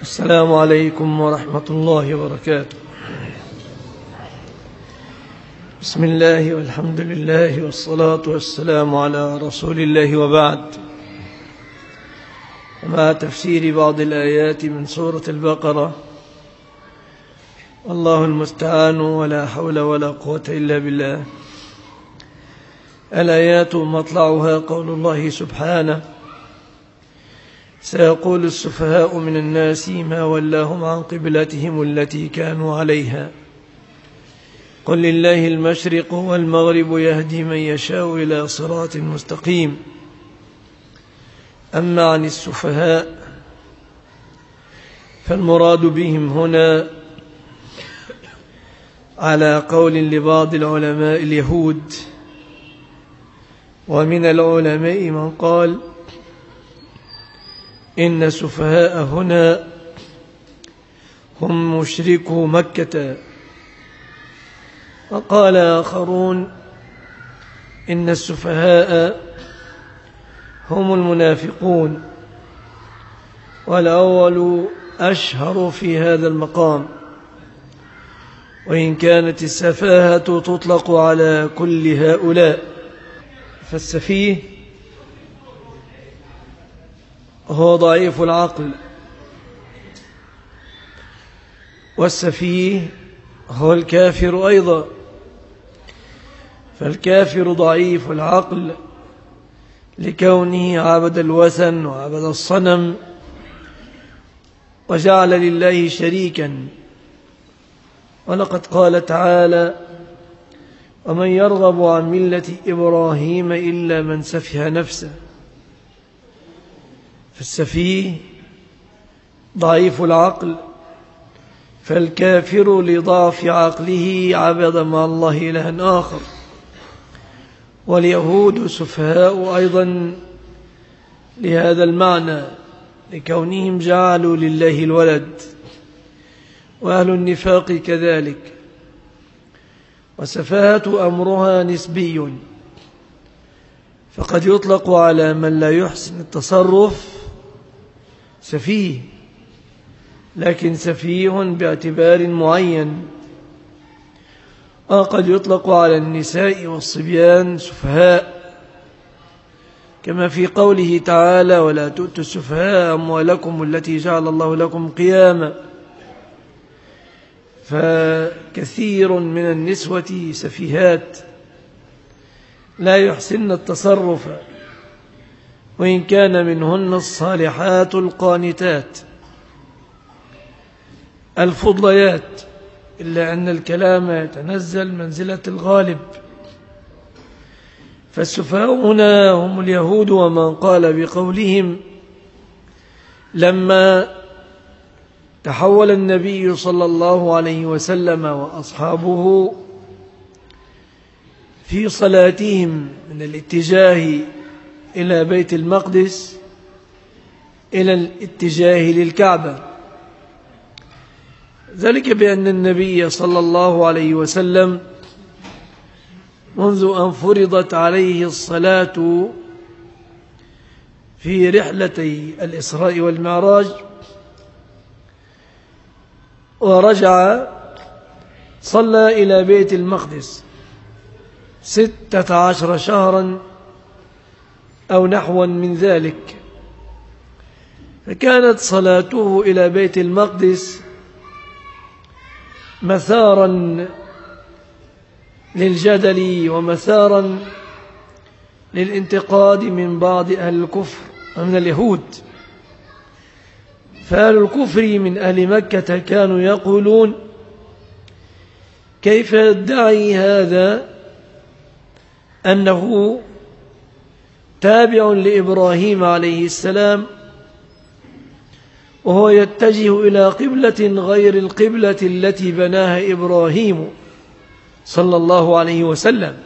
السلام عليكم ورحمة الله وبركاته. بسم الله والحمد لله والصلاة والسلام على رسول الله، وبعد. ومع تفسير بعض الآيات من سورة البقرة، والله المستعان ولا حول ولا قوة إلا بالله. الآيات مطلعها قول الله سبحانه: سيقول السفهاء من الناس ما ولاهم عن قبلتهم التي كانوا عليها قل لله المشرق والمغرب يهدي من يشاء إلى صراط مستقيم. أما عن السفهاء فالمراد بهم هنا على قول لبعض العلماء اليهود، ومن العلماء من قال إن السفهاء هنا هم مشركو مكة، وقال آخرون إن السفهاء هم المنافقون، والأول أشهر في هذا المقام، وإن كانت السفاهة تطلق على كل هؤلاء. فالسفيه هو ضعيف العقل، والسفيه هو الكافر أيضا، فالكافر ضعيف العقل لكونه عبد الوثن وعبد الصنم وجعل لله شريكا. ولقد قال تعالى: ومن يرغب عن ملة إبراهيم إلا من سفه نفسه. فالسفيه ضعيف العقل، فالكافر لضعف عقله عبد مع الله إلها آخر. واليهود سفهاء أيضا لهذا المعنى، لكونهم جعلوا لله الولد، وأهل النفاق كذلك. وسفاهة أمرها نسبي، فقد يطلق على من لا يحسن التصرف سفيه، لكن سفيه باعتبار معين. وقد يطلق على النساء والصبيان سفهاء، كما في قوله تعالى: ولا تؤتوا السفهاء أموالكم التي جعل الله لكم قياما. فكثير من النسوة سفيهات لا يحسن التصرف، وإن كان منهن الصالحات القانتات الفضليات، إلا أن الكلام يتنزل منزلة الغالب. فالسفهاء هنا هم اليهود، ومن قال بقولهم لما تحول النبي صلى الله عليه وسلم وأصحابه في صلاتهم من الاتجاه إلى بيت المقدس إلى الاتجاه للكعبة، ذلك بأن النبي صلى الله عليه وسلم منذ أن فرضت عليه الصلاة في رحلتي الإسراء والمعراج ورجع صلى إلى بيت المقدس 16 شهرا أو نحوا من ذلك. فكانت صلاته إلى بيت المقدس مثارا للجدل ومثارا للانتقاد من بعض أهل الكفر ومن اليهود. فأهل الكفر من أهل مكة كانوا يقولون: كيف يدعي هذا أنه تابع لإبراهيم عليه السلام وهو يتجه إلى قبلة غير القبلة التي بناها إبراهيم صلى الله عليه وسلم؟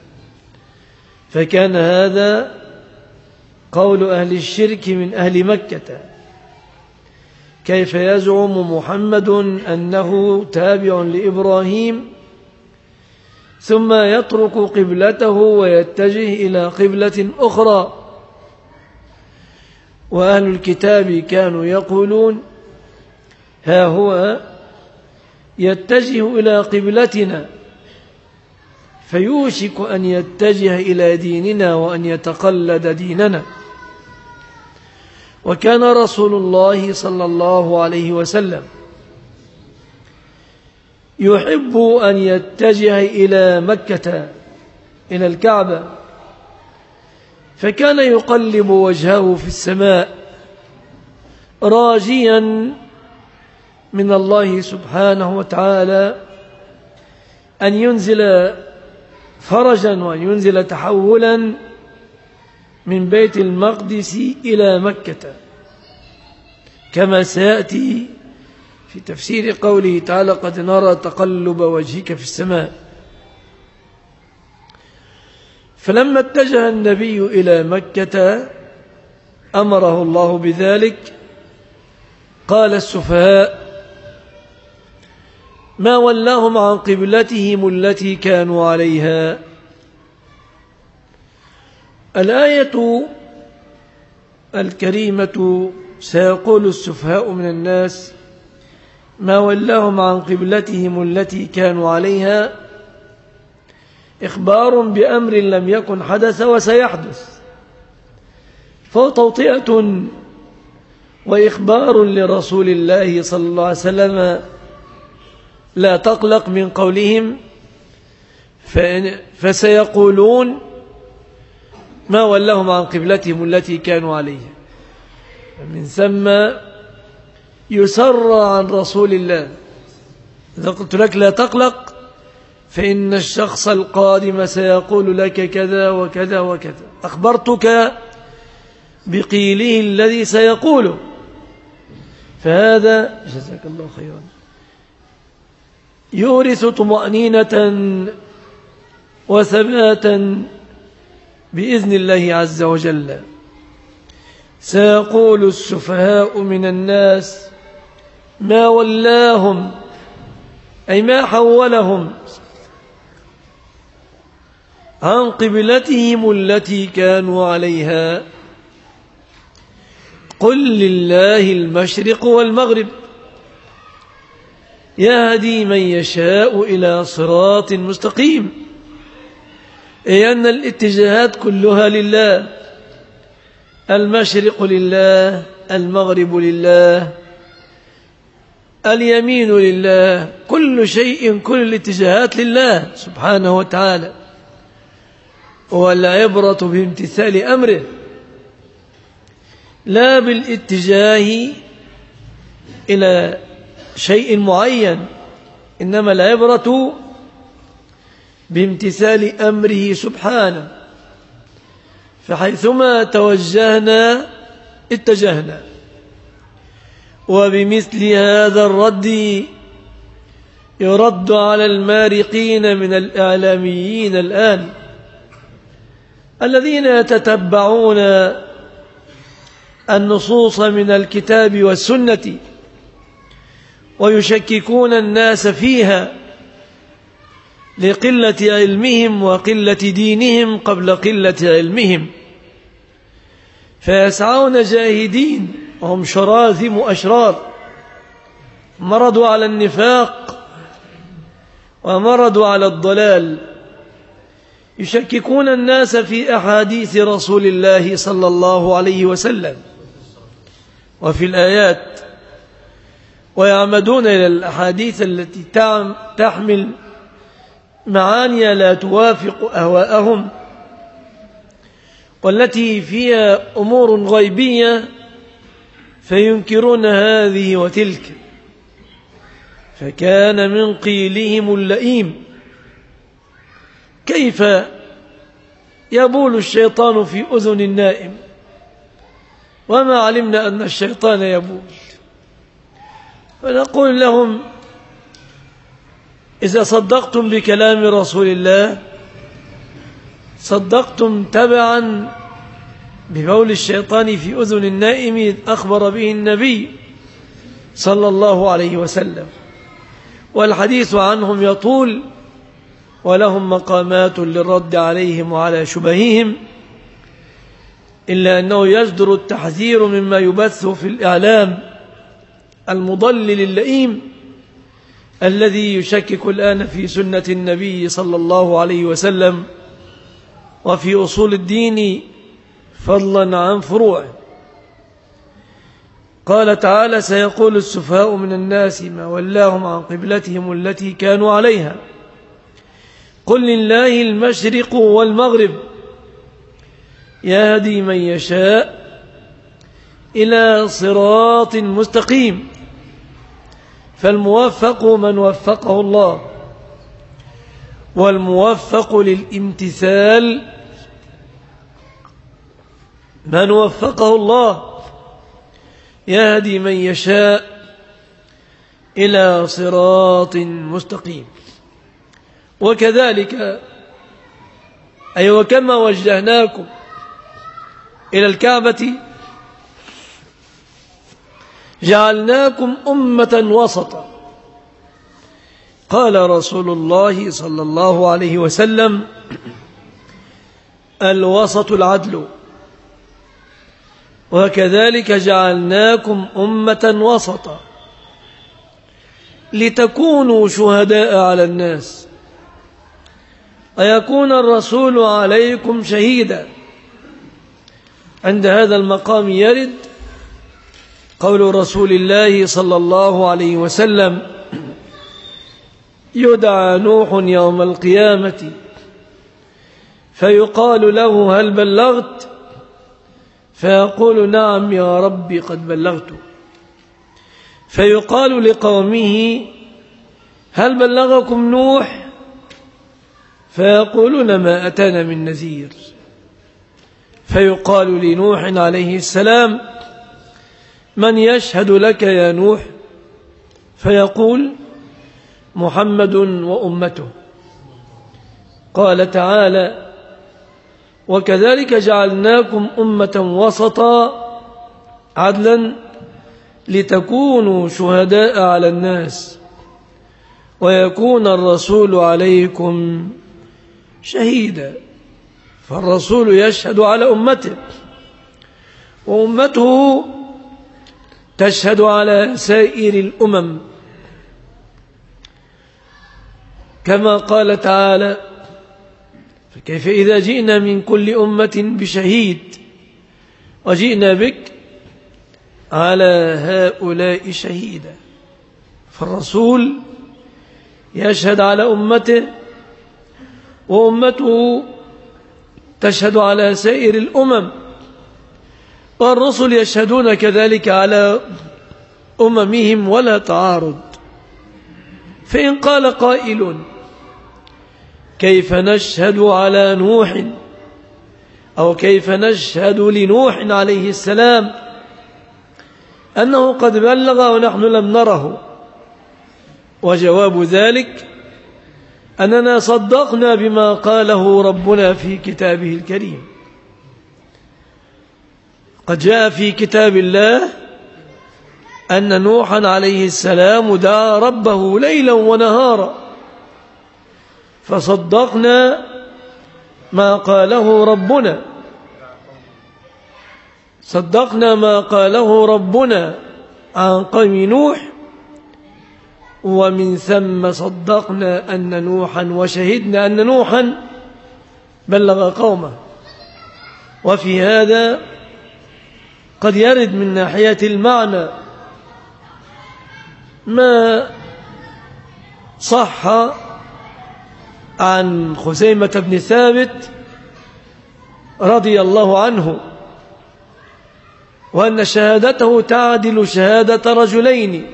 فكان هذا قول أهل الشرك من أهل مكة: كيف يزعم محمد أنه تابع لإبراهيم ثم يترك قبلته ويتجه إلى قبلة أخرى؟ وأهل الكتاب كانوا يقولون ها هو يتجه إلى قبلتنا، فيوشك أن يتجه إلى ديننا وأن يتقلد ديننا. وكان رسول الله صلى الله عليه وسلم يحب أن يتجه إلى مكة، إلى الكعبة، فكان يقلب وجهه في السماء راجيا من الله سبحانه وتعالى أن ينزل فرجا وأن ينزل تحولا من بيت المقدس إلى مكة، كما سيأتي في تفسير قوله تعالى: قد نرى تقلب وجهك في السماء. فلما اتجه النبي إلى مكة أمره الله بذلك. قال السفهاء: ما ولاهم عن قبلتهم التي كانوا عليها. الآية الكريمة سيقول السفهاء من الناس ما ولاهم عن قبلتهم التي كانوا عليها إخبار بأمر لم يكن حدث وسيحدث، فهو توطئة وإخبار لرسول الله صلى الله عليه وسلم لا تقلق من قولهم، فسيقولون ما ولاهم عن قبلتهم التي كانوا عليها. من ثم يسر عن رسول الله. إذا قلت لك لا تقلق فإن الشخص القادم سيقول لك كذا وكذا وكذا، أخبرتك بقيله الذي سيقوله، فهذا جزاك الله خيرا يورث طمأنينة وثباتا بإذن الله عز وجل. سيقول السفهاء من الناس ما ولاهم، أي ما حولهم عن قبلتهم التي كانوا عليها. قل لله المشرق والمغرب يهدي من يشاء إلى صراط مستقيم، أي أن الاتجاهات كلها لله، المشرق لله، المغرب لله، اليمين لله، كل شيء، كل الاتجاهات لله سبحانه وتعالى، والعبرة بامتثال أمره لا بالاتجاه إلى شيء معين، إنما العبرة بامتثال أمره سبحانه، فحيثما توجهنا اتجهنا. وبمثل هذا الرد يرد على المارقين من الإعلاميين الآن الذين يتتبعون النصوص من الكتاب والسنة ويشككون الناس فيها لقلة علمهم وقلة دينهم قبل قلة علمهم، فيسعون جاهدين وهم شراذم أشرار، مرضوا على النفاق ومرضوا على الضلال، يشككون الناس في أحاديث رسول الله صلى الله عليه وسلم وفي الآيات، ويعمدون إلى الأحاديث التي تحمل معاني لا توافق أهواءهم والتي فيها أمور غيبية، فينكرون هذه وتلك. فكان من قيلهم اللئيم: كيف يبول الشيطان في أذن النائم وما علمنا أن الشيطان يبول؟ فنقول لهم: إذا صدقتم بكلام رسول الله صدقتم تبعا ببول الشيطان في أذن النائم أخبر به النبي صلى الله عليه وسلم، والحديث عنهم يطول ولهم مقامات للرد عليهم وعلى شبههم، إلا أنه يجدر التحذير مما يبث في الإعلام المضلل اللئيم الذي يشكك الآن في سنة النبي صلى الله عليه وسلم وفي أصول الدين فضلا عن فروعه. قال تعالى: سيقول السفهاء من الناس ما ولاهم عن قبلتهم التي كانوا عليها قل لله المشرق والمغرب يهدي من يشاء إلى صراط مستقيم. فالموفق من وفقه الله، والموفق للامتثال من وفقه الله، يهدي من يشاء إلى صراط مستقيم. وكذلك أي وكما وجهناكم إلى الكعبة جعلناكم أمة وسطا. قال رسول الله صلى الله عليه وسلم: الوسط العدل. وكذلك جعلناكم أمة وسطا لتكونوا شهداء على الناس ويكون الرسول عليكم شهيدا. عند هذا المقام يرد قول رسول الله صلى الله عليه وسلم: يدعى نوح يوم القيامة فيقال له: هل بلغت؟ فيقول: نعم يا ربي قد بلغت. فيقال لقومه: هل بلغكم نوح؟ فيقولون: ما أتانا من نذير. فيقال لنوح عليه السلام: من يشهد لك يا نوح؟ فيقول: محمد وأمته. قال تعالى: وكذلك جعلناكم أمة وسطا عدلا لتكونوا شهداء على الناس ويكون الرسول عليكم شهيدا. فالرسول يشهد على أمته، وأمته تشهد على سائر الأمم، كما قال تعالى: فكيف إذا جئنا من كل أمة بشهيد وجئنا بك على هؤلاء شهيدا. فالرسول يشهد على أمته، وأمته تشهد على سائر الأمم، والرسل يشهدون كذلك على أممهم ولا تعارض. فإن قال قائل: كيف نشهد على نوح أو كيف نشهد لنوح عليه السلام أنه قد بلغ ونحن لم نره؟ وجواب ذلك أننا صدقنا بما قاله ربنا في كتابه الكريم. قد جاء في كتاب الله أن نوحا عليه السلام دعا ربه ليلا ونهارا، فصدقنا ما قاله ربنا، صدقنا ما قاله ربنا عن قوم نوح، ومن ثم صدقنا أن نوحا وشهدنا أن نوحا بلغ قومه. وفي هذا قد يرد من ناحية المعنى ما صح عن خزيمة بن ثابت رضي الله عنه، وأن شهادته تعدل شهادة رجلين.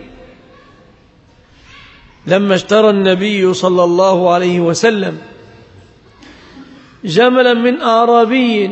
لما اشترى النبي صلى الله عليه وسلم جملا من أعرابي،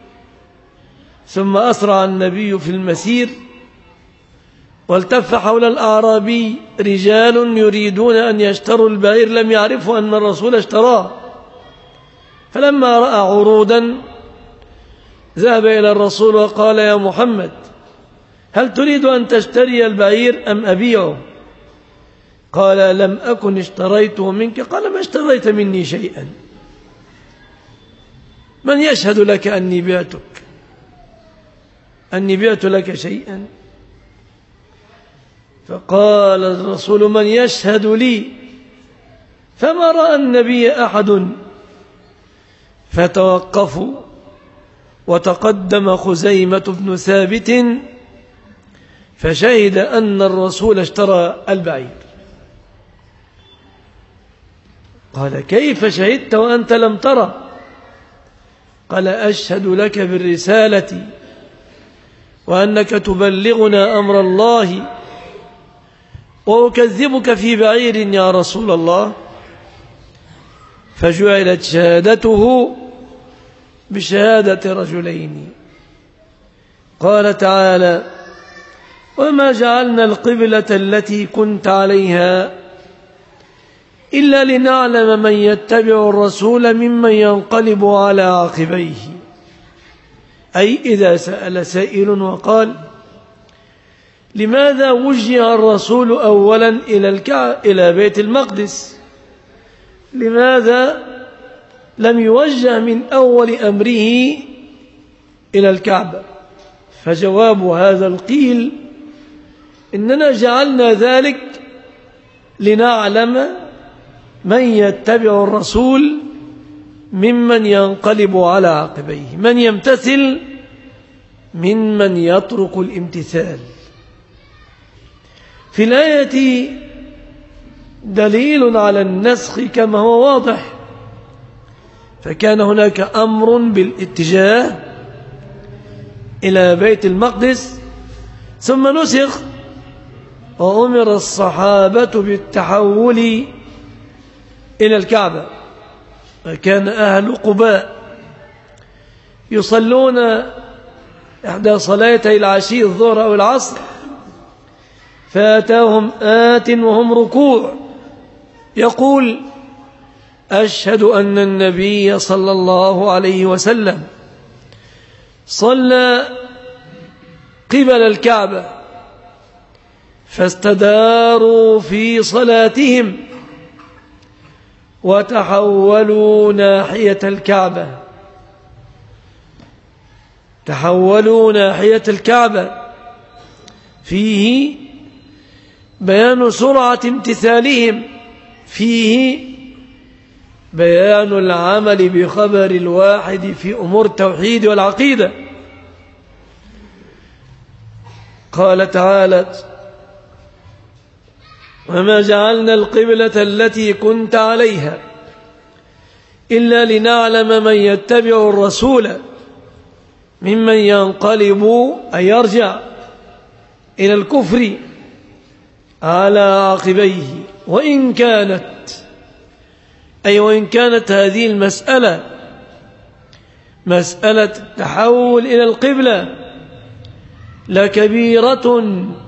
ثم أسرع النبي في المسير، والتف حول الأعرابي رجال يريدون أن يشتروا البعير، لم يعرفوا أن الرسول اشتراه. فلما رأى عروضا ذهب إلى الرسول وقال: يا محمد، هل تريد أن تشتري البعير أم أبيعه؟ قال: لم أكن اشتريته منك. قال: ما اشتريت مني شيئا، من يشهد لك أني بعت لك شيئا؟ فقال الرسول: من يشهد لي؟ فما رأى النبي أحد، فتوقفوا، وتقدم خزيمة بن ثابت فشهد أن الرسول اشترى البعير. قال: كيف شهدت وأنت لم ترى؟ قال: أشهد لك بالرسالة وأنك تبلغنا أمر الله، وأكذبك في بعير يا رسول الله. فجعلت شهادته بشهادة رجلين. قال تعالى: وما جعلنا القبلة التي كنت عليها إلا لنعلم من يتبع الرسول ممن ينقلب على عقبيه. أي إذا سأل سائل وقال: لماذا وجه الرسول أولا إلى بيت المقدس؟ لماذا لم يوجه من أول أمره إلى الكعبة؟ فجواب هذا القيل: إننا جعلنا ذلك لنعلم من يتبع الرسول ممن ينقلب على عقبيه، من يمتثل ممن يترك الامتثال. في الآية دليل على النسخ كما هو واضح، فكان هناك أمر بالاتجاه إلى بيت المقدس ثم نسخ، وأمر الصحابة بالتحول إلى الكعبة. فكان أهل قباء يصلون إحدى صلاتي العشي الظهر أو العصر، فأتاهم آت وهم ركوع يقول: أشهد أن النبي صلى الله عليه وسلم صلى قبل الكعبة، فاستداروا في صلاتهم وتحولوا ناحية الكعبة. تحولوا ناحية الكعبة فيه بيان سرعة امتثالهم، فيه بيان العمل بخبر الواحد في أمور التوحيد والعقيدة. قال تعالى: وما جعلنا القبلة التي كنت عليها إلا لنعلم من يتبع الرسول ممن ينقلب أي يرجع إلى الكفر على عقبيه. وإن كانت هذه المسألة مسألة التحول إلى القبلة لكبيرة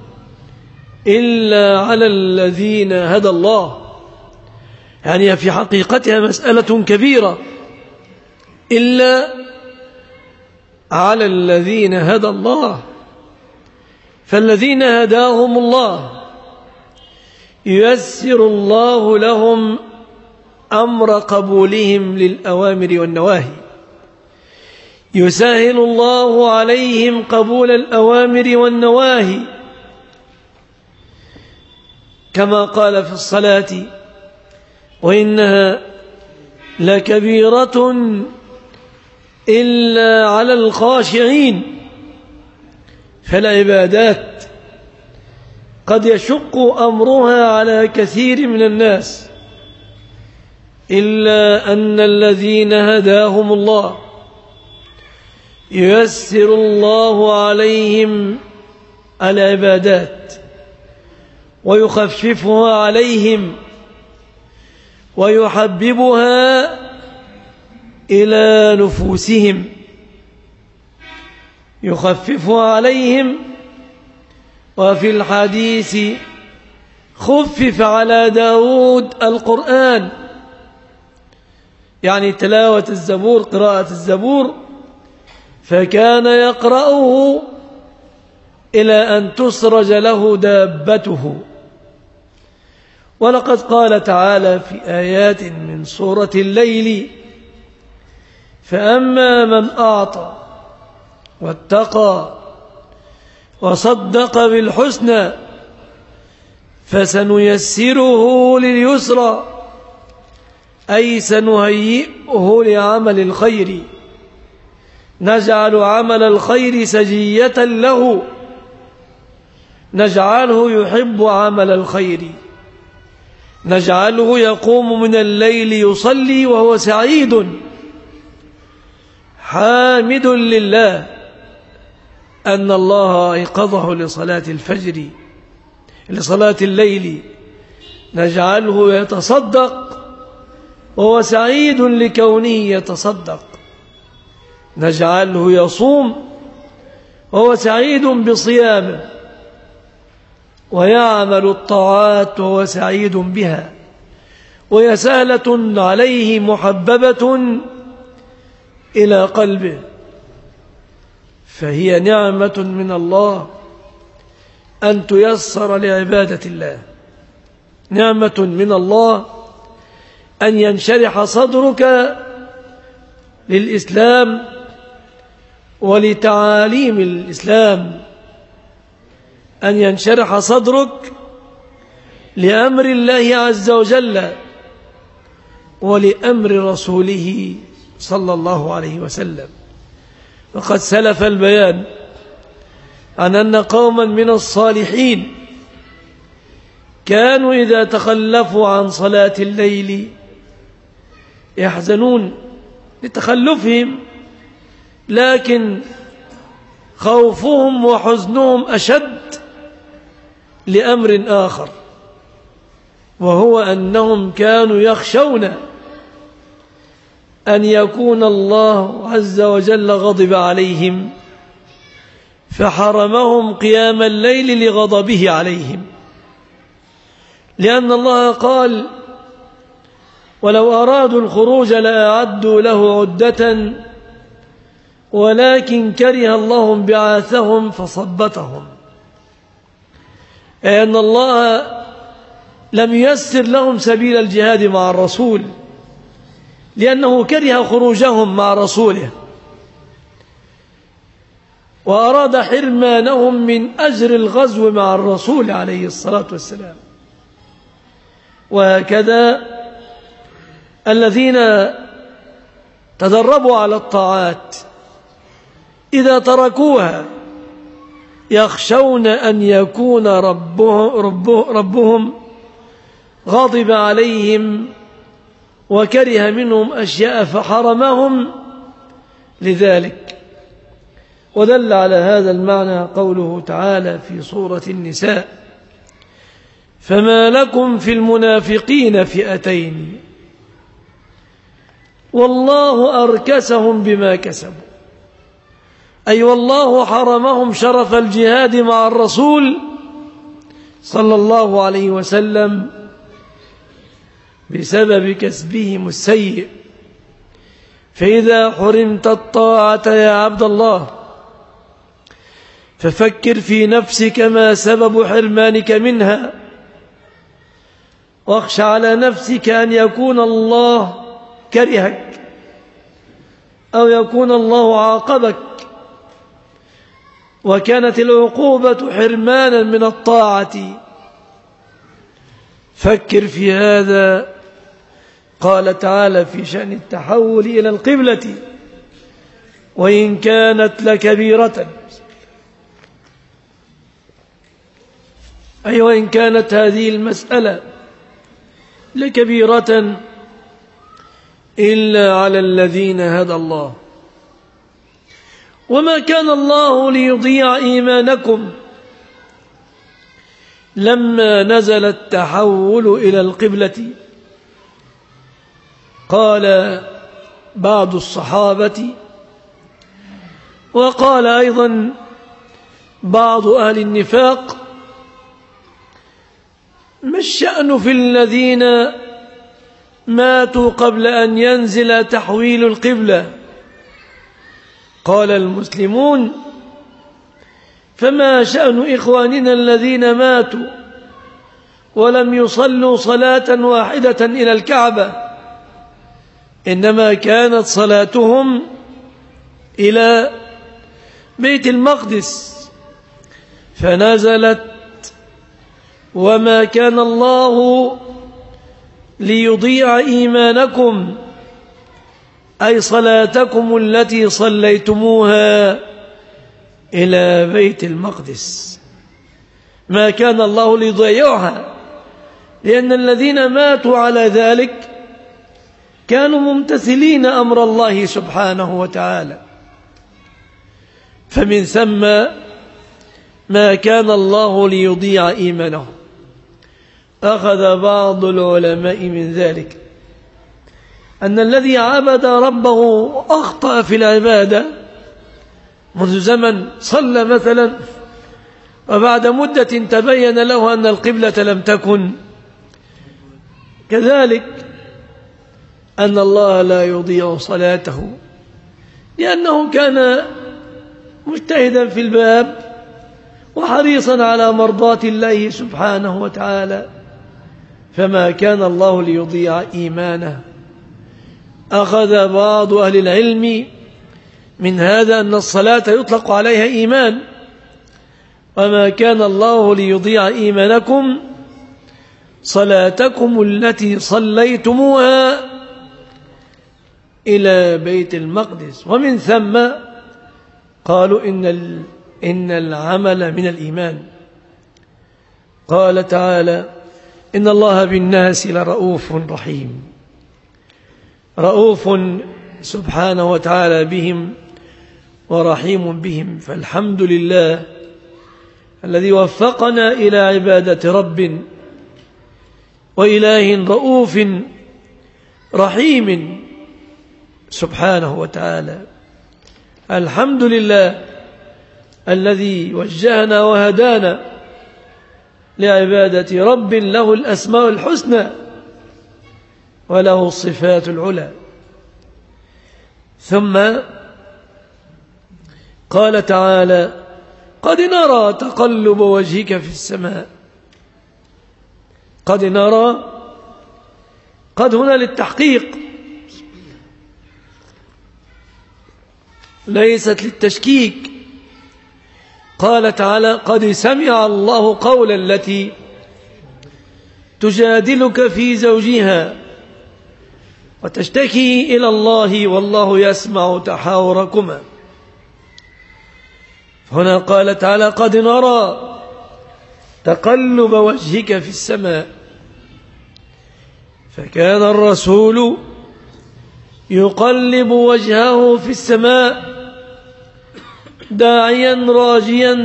إلا على الذين هدى الله، يعني في حقيقتها مسألة كبيرة إلا على الذين هدى الله. فالذين هداهم الله ييسر الله لهم أمر قبولهم للأوامر والنواهي، يسهل الله عليهم قبول الأوامر والنواهي، كما قال في الصلاة: وإنها لكبيرة إلا على الخاشعين. فالعبادات قد يشق أمرها على كثير من الناس، إلا أن الذين هداهم الله ييسر الله عليهم العبادات ويخففها عليهم ويحببها إلى نفوسهم، يخففها عليهم. وفي الحديث: خفف على داود القرآن، يعني تلاوة الزبور، قراءة الزبور، فكان يقرأه إلى أن تسرج له دابته. ولقد قال تعالى في آيات من سورة الليل: فأما من أعطى واتقى وصدق بالحسنى فسنيسره لليسرى، أي سنهيئه لعمل الخير، نجعل عمل الخير سجية له، نجعله يحب عمل الخير، نجعله يقوم من الليل يصلي وهو سعيد حامد لله أن الله أيقظه لصلاة الفجر، لصلاة الليل، نجعله يتصدق وهو سعيد لكونه يتصدق، نجعله يصوم وهو سعيد بصيامه، ويعمل الطاعات وهو سعيد بها، وهي سهلة عليه محببة إلى قلبه، فهي نعمة من الله أن تيسر لعبادة الله، نعمة من الله أن ينشرح صدرك للإسلام ولتعاليم الإسلام، أن ينشرح صدرك لأمر الله عز وجل ولأمر رسوله صلى الله عليه وسلم. وقد سلف البيان عن أن قوما من الصالحين كانوا إذا تخلفوا عن صلاة الليل يحزنون لتخلفهم، لكن خوفهم وحزنهم أشد لأمر آخر، وهو أنهم كانوا يخشون أن يكون الله عز وجل غضب عليهم فحرمهم قيام الليل لغضبه عليهم، لأن الله قال: ولو أرادوا الخروج لأعدوا له عدة ولكن كره الله بعاثهم فصبتهم، أي أن الله لم ييسر لهم سبيل الجهاد مع الرسول لأنه كره خروجهم مع رسوله، وأراد حرمانهم من أجر الغزو مع الرسول عليه الصلاة والسلام. وهكذا الذين تدربوا على الطاعات إذا تركوها يخشون أن يكون ربهم غضب عليهم وكره منهم أشياء فحرمهم لذلك. ودل على هذا المعنى قوله تعالى في سورة النساء: فما لكم في المنافقين فئتين والله أركسهم بما كسبوا، أي والله حرمهم شرف الجهاد مع الرسول صلى الله عليه وسلم بسبب كسبهم السيء. فإذا حرمت الطاعة يا عبد الله ففكر في نفسك ما سبب حرمانك منها، واخشى على نفسك أن يكون الله كرهك أو يكون الله عاقبك، وكانت العقوبة حرمانا من الطاعة. فكر في هذا. قال تعالى في شأن التحول إلى القبلة: وإن كانت لكبيرة، أي وإن كانت هذه المسألة لكبيرة إلا على الذين هدى الله، وما كان الله ليضيع إيمانكم لما نزل التحول إلى القبلة. قال بعض الصحابة وقال أيضا بعض أهل النفاق: ما الشأن في الذين ماتوا قبل أن ينزل تحويل القبلة؟ قال المسلمون: فما شأن إخواننا الذين ماتوا ولم يصلوا صلاة واحدة إلى الكعبة، إنما كانت صلاتهم إلى بيت المقدس، فنزلت وما كان الله ليضيع إيمانكم أي صلاتكم التي صليتموها إلى بيت المقدس. ما كان الله ليضيعها، لأن الذين ماتوا على ذلك كانوا ممتثلين أمر الله سبحانه وتعالى. فمن ثم ما كان الله ليضيع إيمانهم. أخذ بعض العلماء من ذلك أن الذي عبد ربه أخطأ في العبادة منذ زمن، صلى مثلا وبعد مدة تبين له أن القبلة لم تكن كذلك، أن الله لا يضيع صلاته، لأنه كان مجتهدا في الباب وحريصا على مرضاة الله سبحانه وتعالى، فما كان الله ليضيع إيمانه. أخذ بعض أهل العلم من هذا أن الصلاة يطلق عليها إيمان، وما كان الله ليضيع إيمانكم صلاتكم التي صليتموها إلى بيت المقدس. ومن ثم قالوا إن العمل من الإيمان. قال تعالى: إن الله بالناس لرؤوف رحيم. رؤوف سبحانه وتعالى بهم ورحيم بهم. فالحمد لله الذي وفقنا إلى عبادة رب وإله رؤوف رحيم سبحانه وتعالى. الحمد لله الذي وجهنا وهدانا لعبادة رب له الأسماء الحسنى وله الصفات العلى. ثم قال تعالى: قد نرى تقلب وجهك في السماء. قد نرى، قد هنا للتحقيق ليست للتشكيك. قال تعالى: قد سمع الله قول التي تجادلك في زوجها وتشتكي إلى الله والله يسمع تحاوركما. هنا قال تعالى: قد نرى تقلب وجهك في السماء. فكان الرسول يقلب وجهه في السماء داعيا راجيا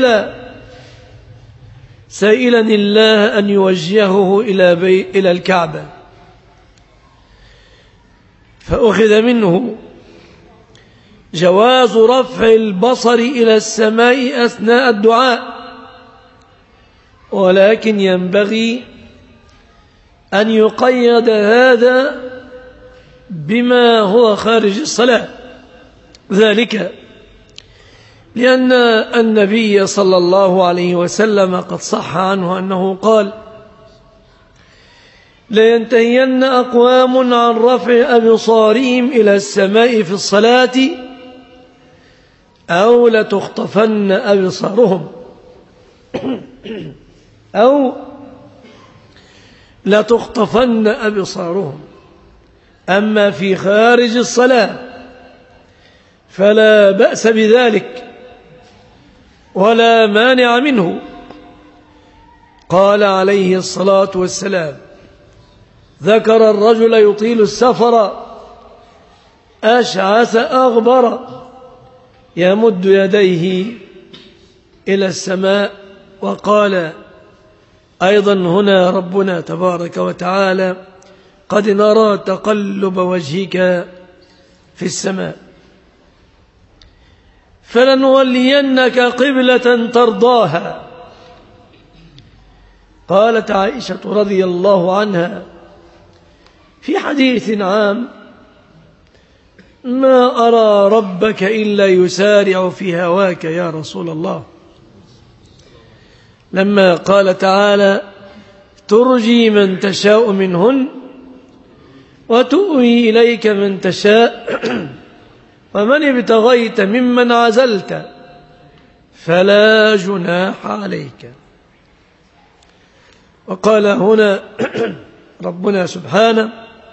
سائلا الله أن يوجهه إلى الكعبة. فأخذ منه جواز رفع البصر إلى السماء أثناء الدعاء، ولكن ينبغي أن يقيد هذا بما هو خارج الصلاة، ذلك لأن النبي صلى الله عليه وسلم قد صح عنه أنه قال: لينتهين أقوام عن رفع أبصارهم إلى السماء في الصلاة أو لتخطفن أبصارهم أو لتخطفن أبصارهم. أما في خارج الصلاة فلا بأس بذلك ولا مانع منه. قال عليه الصلاة والسلام: ذكر الرجل يطيل السفر أشعث أغبر يمد يديه إلى السماء. وقال أيضا هنا ربنا تبارك وتعالى: قد نرى تقلب وجهك في السماء فلنولينك قبلة ترضاها. قالت عائشة رضي الله عنها في حديث عام: ما أرى ربك إلا يسارع في هواك يا رسول الله. لما قال تعالى: ترجي من تشاء منهن وتؤوي إليك من تشاء ومن ابتغيت ممن عزلت فلا جناح عليك. وقال هنا ربنا سبحانه: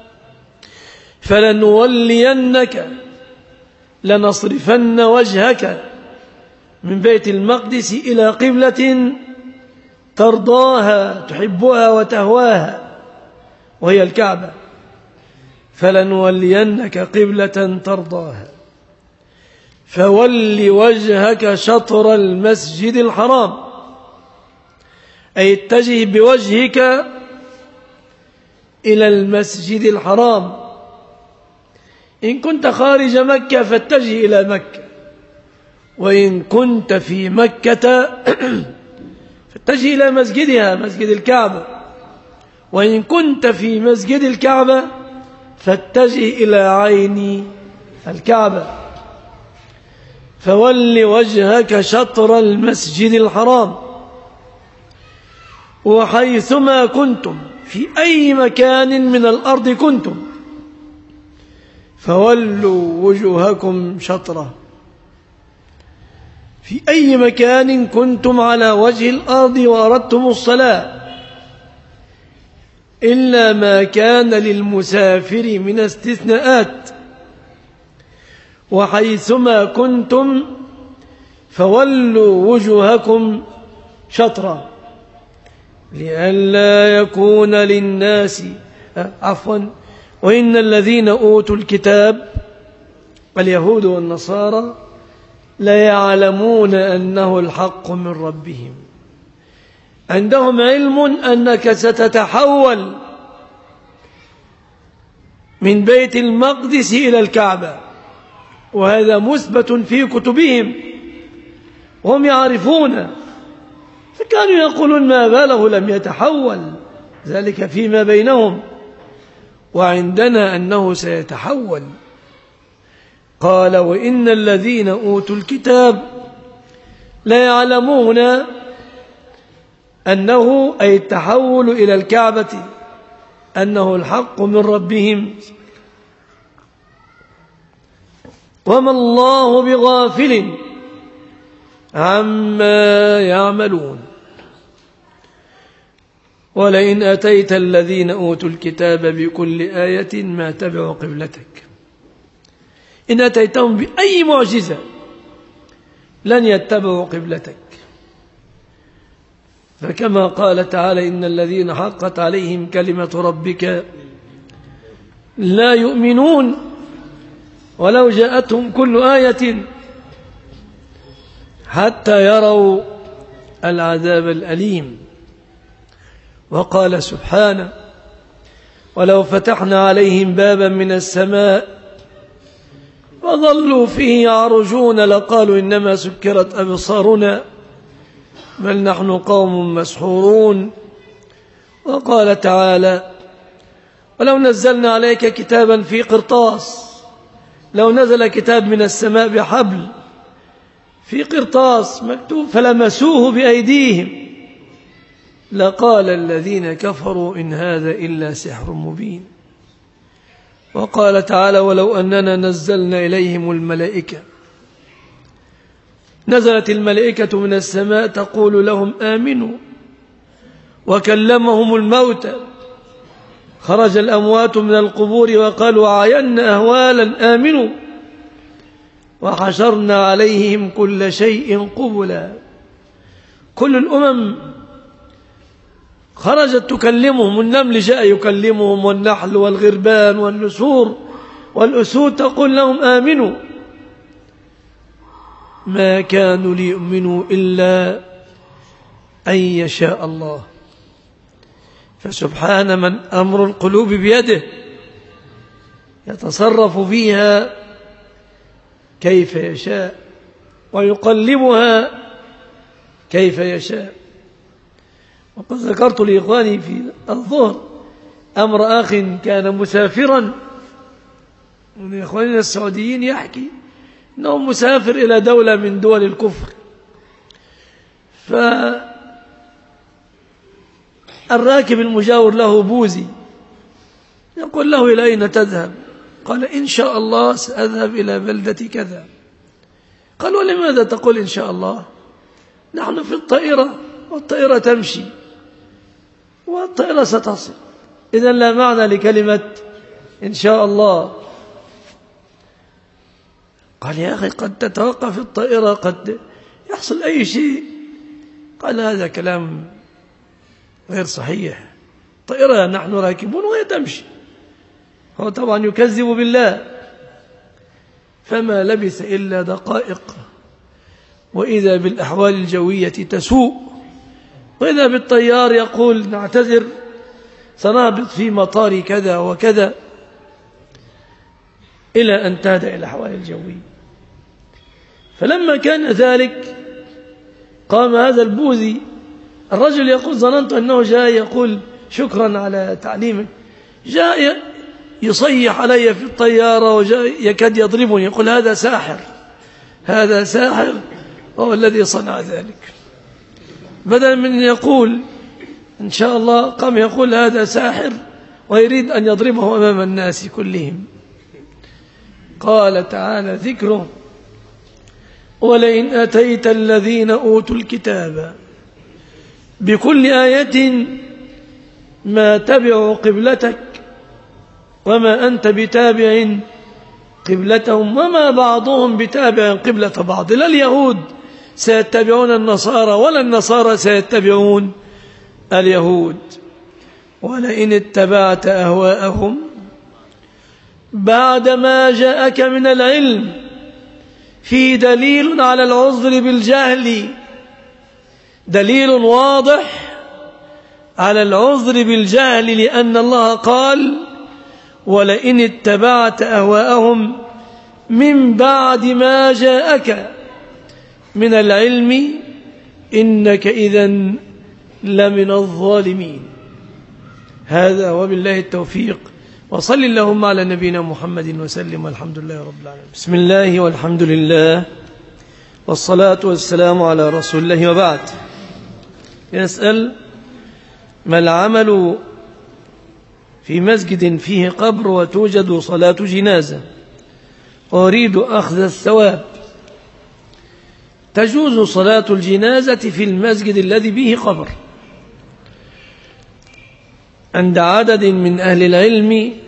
فلنولينك لنصرفن وجهك من بيت المقدس إلى قبلة ترضاها تحبها وتهواها وهي الكعبة. فلنولينك قبلة ترضاها فول وجهك شطر المسجد الحرام، أي اتجه بوجهك إلى المسجد الحرام. إن كنت خارج مكة فاتجه إلى مكة، وإن كنت في مكة فاتجه إلى مسجدها مسجد الكعبة، وإن كنت في مسجد الكعبة فاتجه إلى عين الكعبة. فول وجهك شطر المسجد الحرام وحيثما كنتم في أي مكان من الأرض كنتم فولوا وجوهكم شطره. في أي مكان كنتم على وجه الأرض وأردتم الصلاة، إلا ما كان للمسافر من استثناءات. وحيثما كنتم فولوا وجوهكم شطرا لئلا يكون للناس وإن الذين أوتوا الكتاب اليهود والنصارى لا يعلمون أنه الحق من ربهم. عندهم علم أنك ستتحول من بيت المقدس إلى الكعبة، وهذا مثبت في كتبهم وهم يعرفون، فكانوا يقولون ما باله لم يتحول، ذلك فيما بينهم، وعندنا أنه سيتحول. قال: وإن الذين أوتوا الكتاب لا يعلمون أنه أي التحول إلى الكعبة أنه الحق من ربهم وما الله بغافل عما يعملون. ولئن أتيت الذين أوتوا الكتاب بكل آية ما تبعوا قبلتك. إن أتيتهم بأي معجزة لن يتبعوا قبلتك. فكما قال تعالى: إن الذين حقت عليهم كلمة ربك لا يؤمنون ولو جاءتهم كل آية حتى يروا العذاب الأليم. وقال سبحانه: ولو فتحنا عليهم بابا من السماء وظلوا فيه يعرجون لقالوا إنما سكرت أبصارنا بل نحن قوم مسحورون. وقال تعالى: ولو نزلنا عليك كتابا في قرطاس، لو نزل كتاب من السماء بحبل في قرطاس مكتوب فلمسوه بأيديهم لقال الذين كفروا إن هذا إلا سحر مبين. وقال تعالى: ولو أننا نزلنا إليهم الملائكة، نزلت الملائكة من السماء تقول لهم آمنوا، وكلمهم الموتى، خرج الأموات من القبور وقالوا عاينا أهوالا آمنوا، وحشرنا عليهم كل شيء قبلا. كل الأمم خرجت تكلمهم، النمل جاء يكلمهم، والنحل والغربان والنسور والأسود تقول لهم آمنوا. ما كانوا ليؤمنوا إلا أن يشاء الله. فسبحان من أمر القلوب بيده يتصرف فيها كيف يشاء ويقلبها كيف يشاء. وقد ذكرت لإخواني في الظهر أمر أخ كان مسافرا من إخواننا السعوديين يحكي أنه مسافر إلى دولة من دول الكفر، فالراكب المجاور له بوذي يقول له: إلى أين تذهب؟ قال: إن شاء الله سأذهب إلى بلدة كذا. قال: ولماذا تقول إن شاء الله؟ نحن في الطائرة والطائرة تمشي. والطائرة ستصل. إذن لا معنى لكلمة إن شاء الله. قال يا أخي قد تتوقف الطائرة، قد يحصل أي شيء. قال هذا كلام غير صحيح، طائرة نحن راكبون وهي تمشي. هو طبعا يكذب بالله. فما لبث إلا دقائق وإذا بالأحوال الجوية تسوء، وإذا بالطيار يقول نعتذر سنهبط في مطار كذا وكذا، إلى أن تهدأ إلى الأحوال الجوية. فلما كان ذلك قام هذا البوذي، الرجل يقول ظننت أنه جاء يقول شكرا على تعليمك، جاء يصيح علي في الطيارة وجاء يكاد يضربني، يقول هذا ساحر، هذا ساحر، هو الذي صنع ذلك. بدل من يقول إن شاء الله قام يقول هذا ساحر ويريد أن يضربه أمام الناس كلهم. قال تعالى ذكره ولئن أتيت الذين أوتوا الكتاب بكل آية ما تبعوا قبلتك وما أنت بتابع قبلتهم وما بعضهم بتابع قبلة بعض. لا اليهود سيتبعون النصارى ولا النصارى سيتبعون اليهود. ولئن اتبعت أهواءهم بعدما جاءك من العلم في دليل على العذر بالجهل، دليل واضح على العذر بالجهل، لأن الله قال ولئن اتبعت أهواءهم من بعد ما جاءك من العلم إنك إذن لمن الظالمين. هذا وبالله التوفيق، وصل اللهم على نبينا محمد وسلم، والحمد لله رب العالمين. بسم الله والحمد لله والصلاة والسلام على رسول الله، وبعد. يسأل ما العمل في مسجد فيه قبر وتوجد صلاة جنازة وأريد أخذ الثواب؟ تجوز صلاة الجنازة في المسجد الذي به قبر عند عدد من أهل العلم